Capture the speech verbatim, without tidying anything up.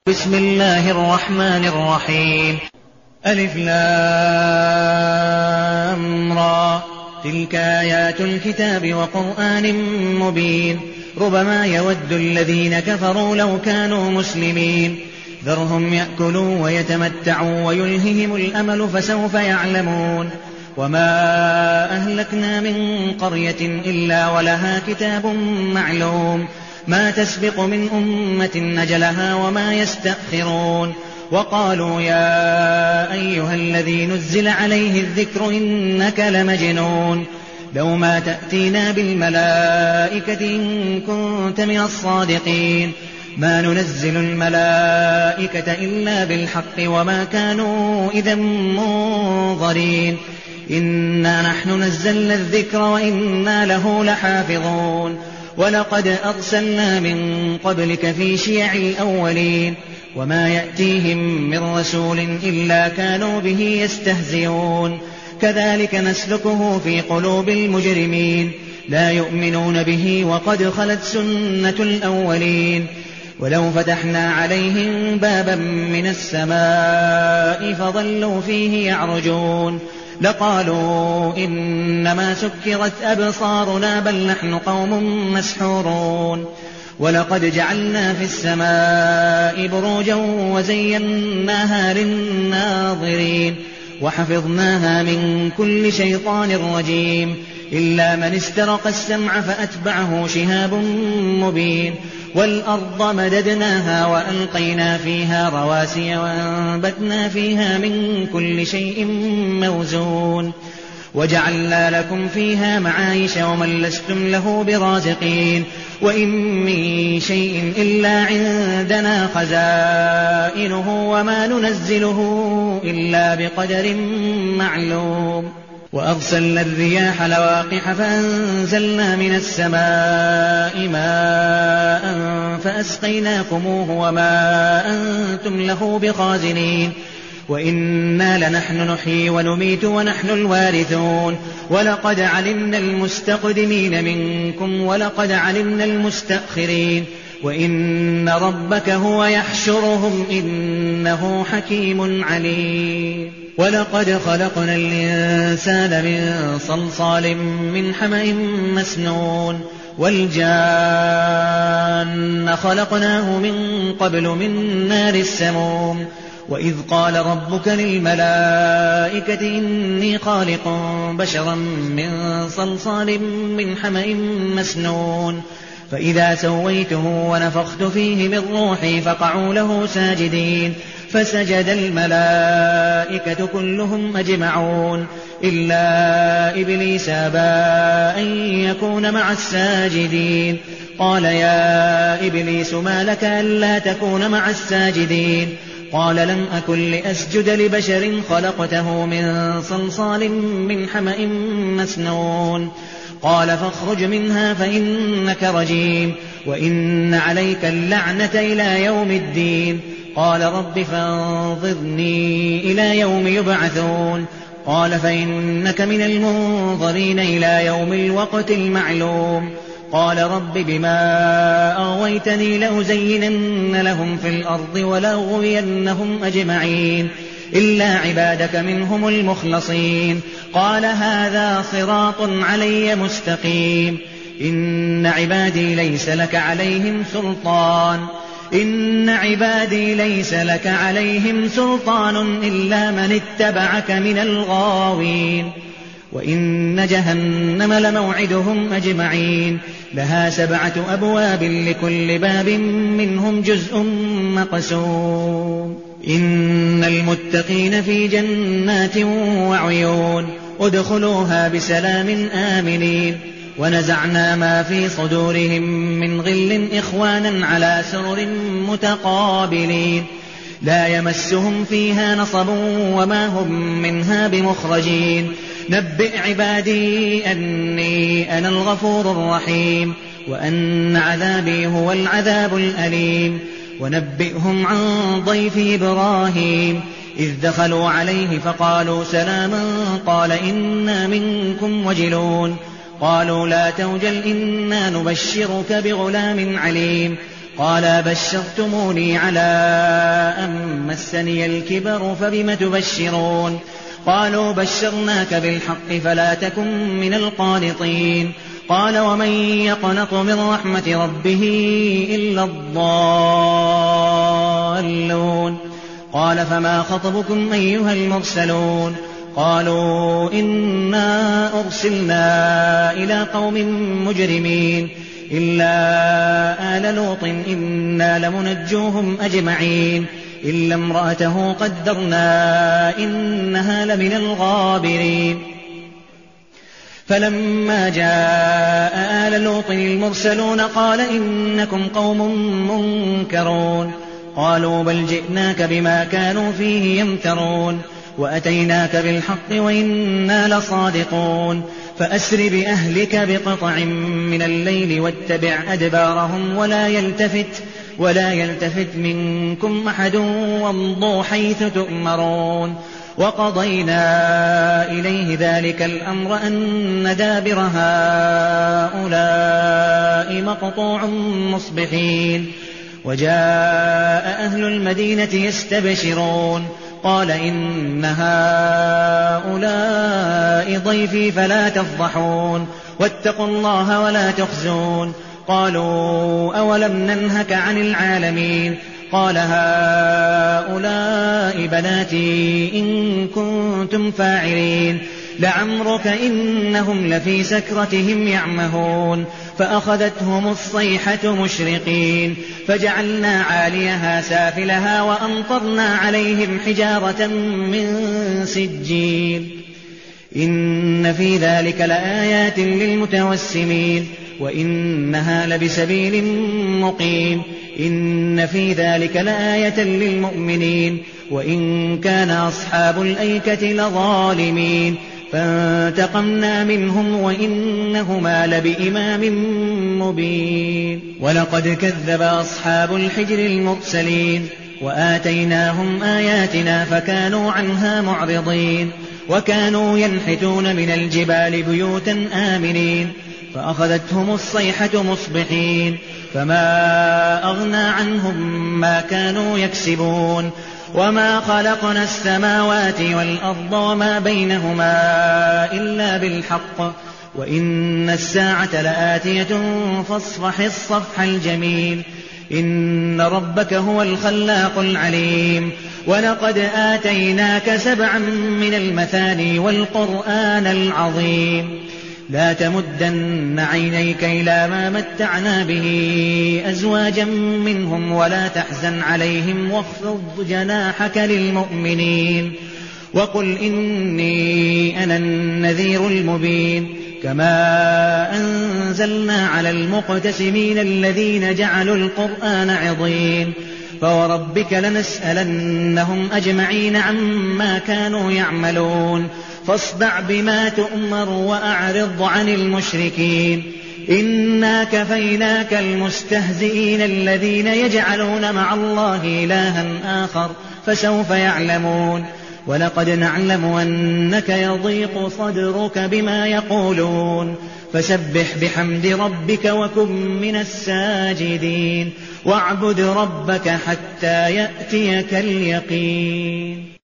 بسم الله الرحمن الرحيم. ألف لام را، تلك آيات الكتاب وقرآن مبين. ربما يود الذين كفروا لو كانوا مسلمين. ذرهم يأكلوا ويتمتعوا ويلههم الأمل فسوف يعلمون. وما أهلكنا من قرية إلا ولها كتاب معلوم، ما تسبق من أمة أجلها وما يستأخرون. وقالوا يا أيها الذي نزل عليه الذكر إنك لمجنون، لو ما تأتينا بالملائكة إن كنت من الصادقين. ما ننزل الملائكة إلا بالحق وما كانوا إذا منظرين. إنا نحن نزلنا الذكر وإنا له لحافظون. ولقد أرسلنا من قبلك في شيع الأولين، وما يأتيهم من رسول إلا كانوا به يستهزئون. كذلك نسلكه في قلوب المجرمين، لا يؤمنون به وقد خلت سنة الأولين. ولو فتحنا عليهم بابا من السماء فظلوا فيه يعرجون لقالوا إنما سكرت أبصارنا بل نحن قوم مسحورون. ولقد جعلنا في السماء بروجا وزيناها للناظرين وحفظناها من كل شيطان رجيم إلا من استرق السمع فأتبعه شهاب مبين. والأرض مددناها وألقينا فيها رواسي وأنبتنا فيها من كل شيء موزون. وجعلنا لكم فيها معايش ومن لستم له برازقين. وإن من شيء إلا عندنا خزائنه وما ننزله إلا بقدر معلوم. وأرسلنا الرياح لواقح فأنزلنا من السماء ماء فأسقيناكموه وما أنتم له بخازنين. وإنا لنحن نحيي ونميت ونحن الوارثون. ولقد علمنا المستقدمين منكم ولقد علمنا المستأخرين. وإن ربك هو يحشرهم إنه حكيم عليم. ولقد خلقنا الإنسان من صلصال من حمأ مسنون. والجان خلقناه من قبل من نار السموم. وإذ قال ربك للملائكة إني خالق بشرا من صلصال من حمأ مسنون. فإذا سويته ونفخت فيه من روحي فقعوا له ساجدين. فسجد الملائكة كلهم أجمعون إلا إبليس أبى أن يكون مع الساجدين. قال يا إبليس ما لك ألا تكون مع الساجدين؟ قال لم أكن لأسجد لبشر خلقته من صلصال من حمأ مسنون. قال فاخرج منها فإنك رجيم وإن عليك اللعنة إلى يوم الدين. قال رب فانظرني إلى يوم يبعثون. قال فإنك من المنظرين إلى يوم الوقت المعلوم. قال رب بما أغويتني لأزينن لهم في الأرض ولأغوينهم أجمعين إلا عبادك منهم المخلصين. قال هذا صراط علي مستقيم. إن عبادي ليس لك عليهم سلطان إن عبادي ليس لك عليهم سلطان إلا من اتبعك من الغاوين. وإن جهنم لموعدهم أجمعين لها سبعة أبواب لكل باب منهم جزء مقسوم. إن المتقين في جنات وعيون ادخلوها بسلام آمنين. ونزعنا ما في صدورهم من غل إخوانا على سرر متقابلين لا يمسهم فيها نصب وما هم منها بمخرجين. نبئ عبادي أني أنا الغفور الرحيم وأن عذابي هو العذاب الأليم. ونبئهم عن ضيف إبراهيم إذ دخلوا عليه فقالوا سلاما قال إنا منكم وجلون. قالوا لا توجل إنا نبشرك بغلام عليم. قال بشرتموني على أن مسني الكبر فبم تبشرون قالوا بشرناك بالحق فلا تكن من القانطين قال ومن يقنط من رحمة ربه إلا الضالون قال فما خطبكم أيها المرسلون قالوا إنا أرسلنا إلى قوم مجرمين إلا آل لوط إنا لمنجوهم أجمعين إلا امرأته قدرنا إنها لمن الغابرين فلما جاء آل لوط المرسلون قال إنكم قوم منكرون قالوا بل جئناك بما كانوا فيه يمترون وأتيناك بالحق وإنا لصادقون فأسر بأهلك بقطع من الليل واتبع أدبارهم ولا يلتفت ولا يلتفت منكم أحد وامضوا حيث تؤمرون وقضينا إليه ذلك الأمر أن دابر هؤلاء مقطوع مصبحين وجاء أهل المدينة يستبشرون قال إن هؤلاء ضيفي فلا تفضحون واتقوا الله ولا تخزون قالوا أولم ننهك عن العالمين قال هؤلاء بناتي إن كنتم فاعلين لعمرك إنهم لفي سكرتهم يعمهون فأخذتهم الصيحة مشرقين فجعلنا عاليها سافلها وأمطرنا عليهم حجارة من سجيل إن في ذلك لآيات للمتوسمين وإنها لبسبيل مقيم إن في ذلك لآية للمؤمنين وإن كان أصحاب الأيكة لظالمين فانتقمنا منهم وإنهما لبإمام مبين ولقد كذب أصحاب الحجر المرسلين وآتيناهم آياتنا فكانوا عنها معرضين وكانوا ينحتون من الجبال بيوتا آمنين فأخذتهم الصيحة مصبحين فما أغنى عنهم ما كانوا يكسبون وما خلقنا السماوات والأرض وما بينهما إلا بالحق وإن الساعة لآتية فاصفح الصفح الجميل إن ربك هو الخلاق العليم ولقد آتيناك سبعا من المثاني والقرآن العظيم لا تمدن عينيك إلى ما متعنا به أزواجا منهم ولا تحزن عليهم واخفض جناحك للمؤمنين وقل إني أنا النذير المبين كما أنزلنا على المقتسمين الذين جعلوا القرآن عضين فوربك لنسألنهم أجمعين عما كانوا يعملون فاصدع بما تؤمر وأعرض عن المشركين إنا كفيناك المستهزئين الذين يجعلون مع الله إلها آخر فسوف يعلمون ولقد نعلم أنك يضيق صدرك بما يقولون فسبح بحمد ربك وكن من الساجدين واعبد ربك حتى يأتيك اليقين.